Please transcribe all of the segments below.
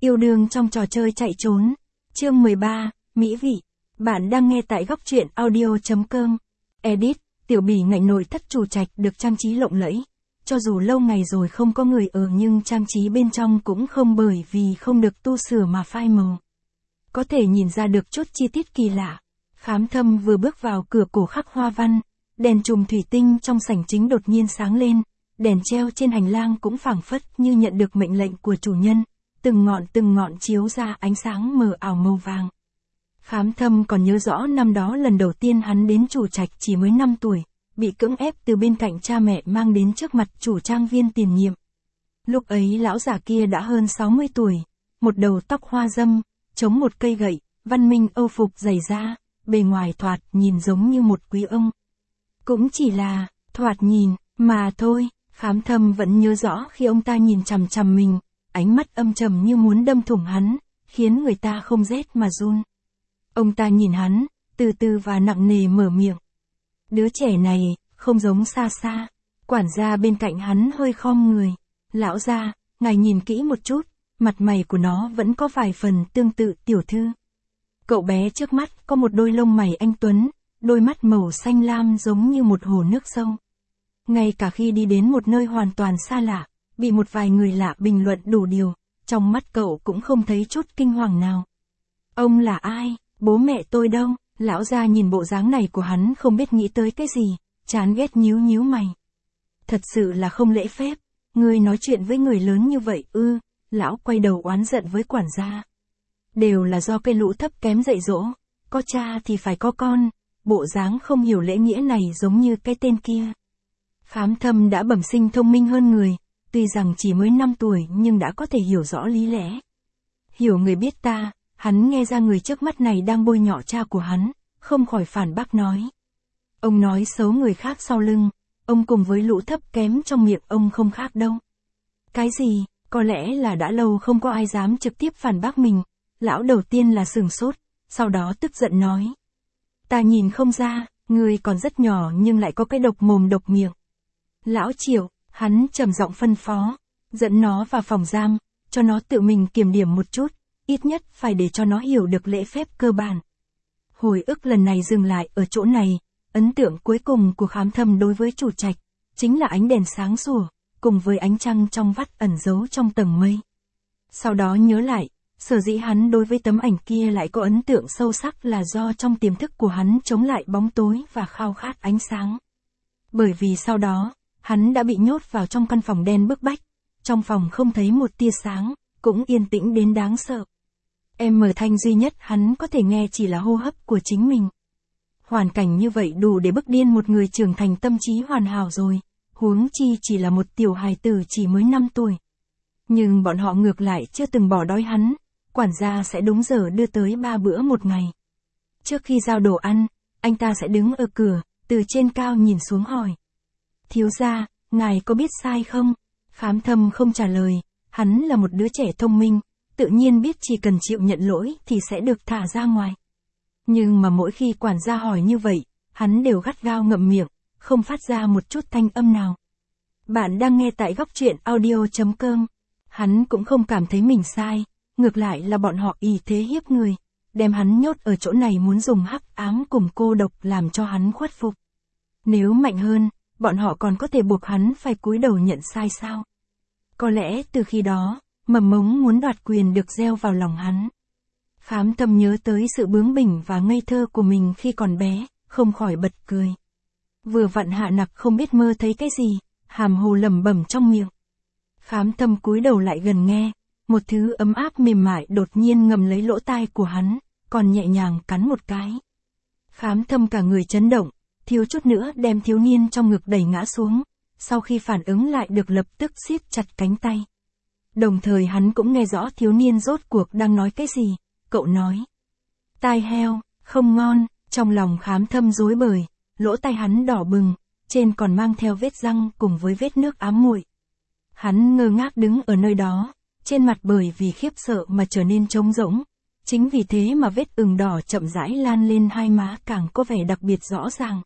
Yêu đương trong trò chơi chạy trốn. Chương 13, Mỹ vị. Bạn đang nghe tại góc truyện audio.com. Edit, Tiểu Bỉ ngạnh nội thất chủ trạch được trang trí lộng lẫy. Cho dù lâu ngày rồi không có người ở nhưng trang trí bên trong cũng không bởi vì không được tu sửa mà phai màu. Có thể nhìn ra được chút chi tiết kỳ lạ. Khám Thâm vừa bước vào cửa cổ khắc hoa văn, đèn chùm thủy tinh trong sảnh chính đột nhiên sáng lên, đèn treo trên hành lang cũng phảng phất như nhận được mệnh lệnh của chủ nhân, từng ngọn chiếu ra ánh sáng mờ ảo màu vàng. Khám Thâm còn nhớ rõ năm đó lần đầu tiên hắn đến chủ trạch chỉ mới 5 tuổi, bị cưỡng ép từ bên cạnh cha mẹ mang đến trước mặt chủ trang viên tiền nhiệm. Lúc ấy lão già kia đã hơn 60 tuổi, một đầu tóc hoa râm, chống một cây gậy, văn minh âu phục dày da, bề ngoài thoạt nhìn giống như một quý ông. Cũng chỉ là, thoạt nhìn, mà thôi. Khám Thâm vẫn nhớ rõ khi ông ta nhìn chằm chằm mình, ánh mắt âm trầm như muốn đâm thủng hắn, khiến người ta không rét mà run. Ông ta nhìn hắn, từ từ và nặng nề mở miệng. Đứa trẻ này, không giống xa xa. Quản gia bên cạnh hắn hơi khom người. Lão gia, ngài nhìn kỹ một chút, mặt mày của nó vẫn có vài phần tương tự tiểu thư. Cậu bé trước mắt có một đôi lông mày anh tuấn, đôi mắt màu xanh lam giống như một hồ nước sâu. Ngay cả khi đi đến một nơi hoàn toàn xa lạ, bị một vài người lạ bình luận đủ điều, trong mắt cậu cũng không thấy chút kinh hoàng nào. Ông là ai? Bố mẹ tôi đâu? Lão gia nhìn bộ dáng này của hắn không biết nghĩ tới cái gì, chán ghét nhíu mày. Thật sự là không lễ phép, ngươi nói chuyện với người lớn như vậy ư? Lão quay đầu oán giận với quản gia. Đều là do cái lũ thấp kém dạy dỗ, có cha thì phải có con, bộ dáng không hiểu lễ nghĩa này giống như cái tên kia. Khám Thâm đã bẩm sinh thông minh hơn người, tuy rằng chỉ mới 5 tuổi nhưng đã có thể hiểu rõ lý lẽ. Hiểu người biết ta, hắn nghe ra người trước mắt này đang bôi nhọ cha của hắn, không khỏi phản bác nói. Ông nói xấu người khác sau lưng, ông cùng với lũ thấp kém trong miệng ông không khác đâu. Cái gì? Có lẽ là đã lâu không có ai dám trực tiếp phản bác mình. Lão đầu tiên là sửng sốt, sau đó tức giận nói. Ta nhìn không ra, người còn rất nhỏ nhưng lại có cái độc mồm độc miệng. Lão Triệu, hắn trầm giọng phân phó, dẫn nó vào phòng giam, cho nó tự mình kiểm điểm một chút, ít nhất phải để cho nó hiểu được lễ phép cơ bản. Hồi ức lần này dừng lại ở chỗ này, ấn tượng cuối cùng của Khám Thâm đối với chủ trạch, chính là ánh đèn sáng sủa, cùng với ánh trăng trong vắt ẩn giấu trong tầng mây. Sau đó nhớ lại, sở dĩ hắn đối với tấm ảnh kia lại có ấn tượng sâu sắc là do trong tiềm thức của hắn chống lại bóng tối và khao khát ánh sáng. Bởi vì sau đó, hắn đã bị nhốt vào trong căn phòng đen bức bách, trong phòng không thấy một tia sáng, cũng yên tĩnh đến đáng sợ. Âm thanh duy nhất hắn có thể nghe chỉ là hô hấp của chính mình. Hoàn cảnh như vậy đủ để bức điên một người trưởng thành tâm trí hoàn hảo rồi, huống chi chỉ là một tiểu hài tử chỉ mới 5 tuổi. Nhưng bọn họ ngược lại chưa từng bỏ đói hắn, quản gia sẽ đúng giờ đưa tới 3 bữa một ngày. Trước khi giao đồ ăn, anh ta sẽ đứng ở cửa, từ trên cao nhìn xuống hỏi. Thiếu gia, ngài có biết sai không? Khám Thâm không trả lời, hắn là một đứa trẻ thông minh, tự nhiên biết chỉ cần chịu nhận lỗi thì sẽ được thả ra ngoài. Nhưng mà mỗi khi quản gia hỏi như vậy, hắn đều gắt gao ngậm miệng, không phát ra một chút thanh âm nào. Bạn đang nghe tại góc truyện audio.com. Hắn cũng không cảm thấy mình sai, ngược lại là bọn họ ỷ thế hiếp người, đem hắn nhốt ở chỗ này muốn dùng hắc ám cùng cô độc làm cho hắn khuất phục. Nếu mạnh hơn, bọn họ còn có thể buộc hắn phải cúi đầu nhận sai sao? Có lẽ từ khi đó, mầm mống muốn đoạt quyền được gieo vào lòng hắn. Khám Thâm nhớ tới sự bướng bỉnh và ngây thơ của mình khi còn bé, không khỏi bật cười. Vừa vặn Hạ Nặc không biết mơ thấy cái gì, hàm hồ lẩm bẩm trong miệng. Khám Thâm cúi đầu lại gần nghe, một thứ ấm áp mềm mại đột nhiên ngầm lấy lỗ tai của hắn, còn nhẹ nhàng cắn một cái. Khám Thâm cả người chấn động, thiếu chút nữa đem thiếu niên trong ngực đẩy ngã xuống, sau khi phản ứng lại được lập tức siết chặt cánh tay. Đồng thời hắn cũng nghe rõ thiếu niên rốt cuộc đang nói cái gì, cậu nói. Tai heo, không ngon, trong lòng Khám Thâm rối bời, lỗ tai hắn đỏ bừng, trên còn mang theo vết răng cùng với vết nước ám muội. Hắn ngơ ngác đứng ở nơi đó, trên mặt bởi vì khiếp sợ mà trở nên trống rỗng, chính vì thế mà vết ửng đỏ chậm rãi lan lên hai má càng có vẻ đặc biệt rõ ràng.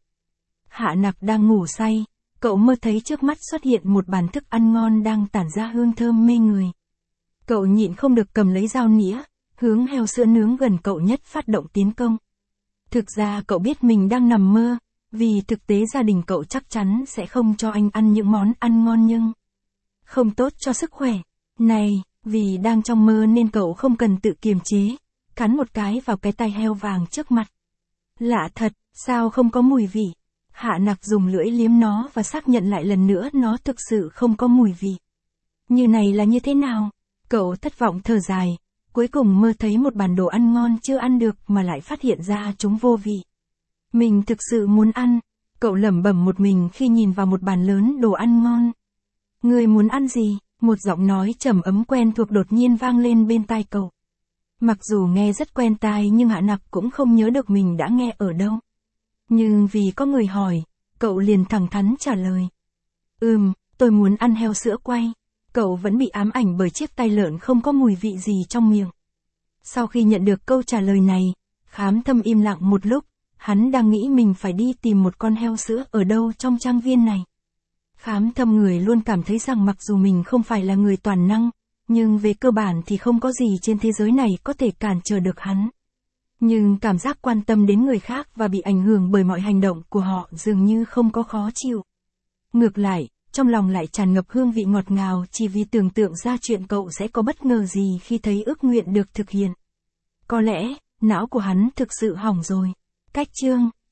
Hạ Nặc đang ngủ say, cậu mơ thấy trước mắt xuất hiện một bàn thức ăn ngon đang tản ra hương thơm mê người. Cậu nhịn không được cầm lấy dao nĩa, hướng heo sữa nướng gần cậu nhất phát động tiến công. Thực ra cậu biết mình đang nằm mơ, vì thực tế gia đình cậu chắc chắn sẽ không cho anh ăn những món ăn ngon nhưng không tốt cho sức khỏe. Này, vì đang trong mơ nên cậu không cần tự kiềm chế, cắn một cái vào cái tai heo vàng trước mặt. Lạ thật, sao không có mùi vị? Hạ Nặc dùng lưỡi liếm nó và xác nhận lại lần nữa nó thực sự không có mùi vị. Như này là như thế nào? Cậu thất vọng thở dài, cuối cùng mơ thấy một bàn đồ ăn ngon chưa ăn được mà lại phát hiện ra chúng vô vị. Mình thực sự muốn ăn, cậu lẩm bẩm một mình khi nhìn vào một bàn lớn đồ ăn ngon. Người muốn ăn gì? Một giọng nói trầm ấm quen thuộc đột nhiên vang lên bên tai cậu. Mặc dù nghe rất quen tai nhưng Hạ Nặc cũng không nhớ được mình đã nghe ở đâu. Nhưng vì có người hỏi, cậu liền thẳng thắn trả lời. Tôi muốn ăn heo sữa quay. Cậu vẫn bị ám ảnh bởi chiếc tai lợn không có mùi vị gì trong miệng. Sau khi nhận được câu trả lời này, Khám Thâm im lặng một lúc, hắn đang nghĩ mình phải đi tìm một con heo sữa ở đâu trong trang viên này. Khám Thâm người luôn cảm thấy rằng mặc dù mình không phải là người toàn năng, nhưng về cơ bản thì không có gì trên thế giới này có thể cản trở được hắn. Nhưng cảm giác quan tâm đến người khác và bị ảnh hưởng bởi mọi hành động của họ dường như không có khó chịu. Ngược lại, trong lòng lại tràn ngập hương vị ngọt ngào chỉ vì tưởng tượng ra chuyện cậu sẽ có bất ngờ gì khi thấy ước nguyện được thực hiện. Có lẽ, não của hắn thực sự hỏng rồi. Cách chương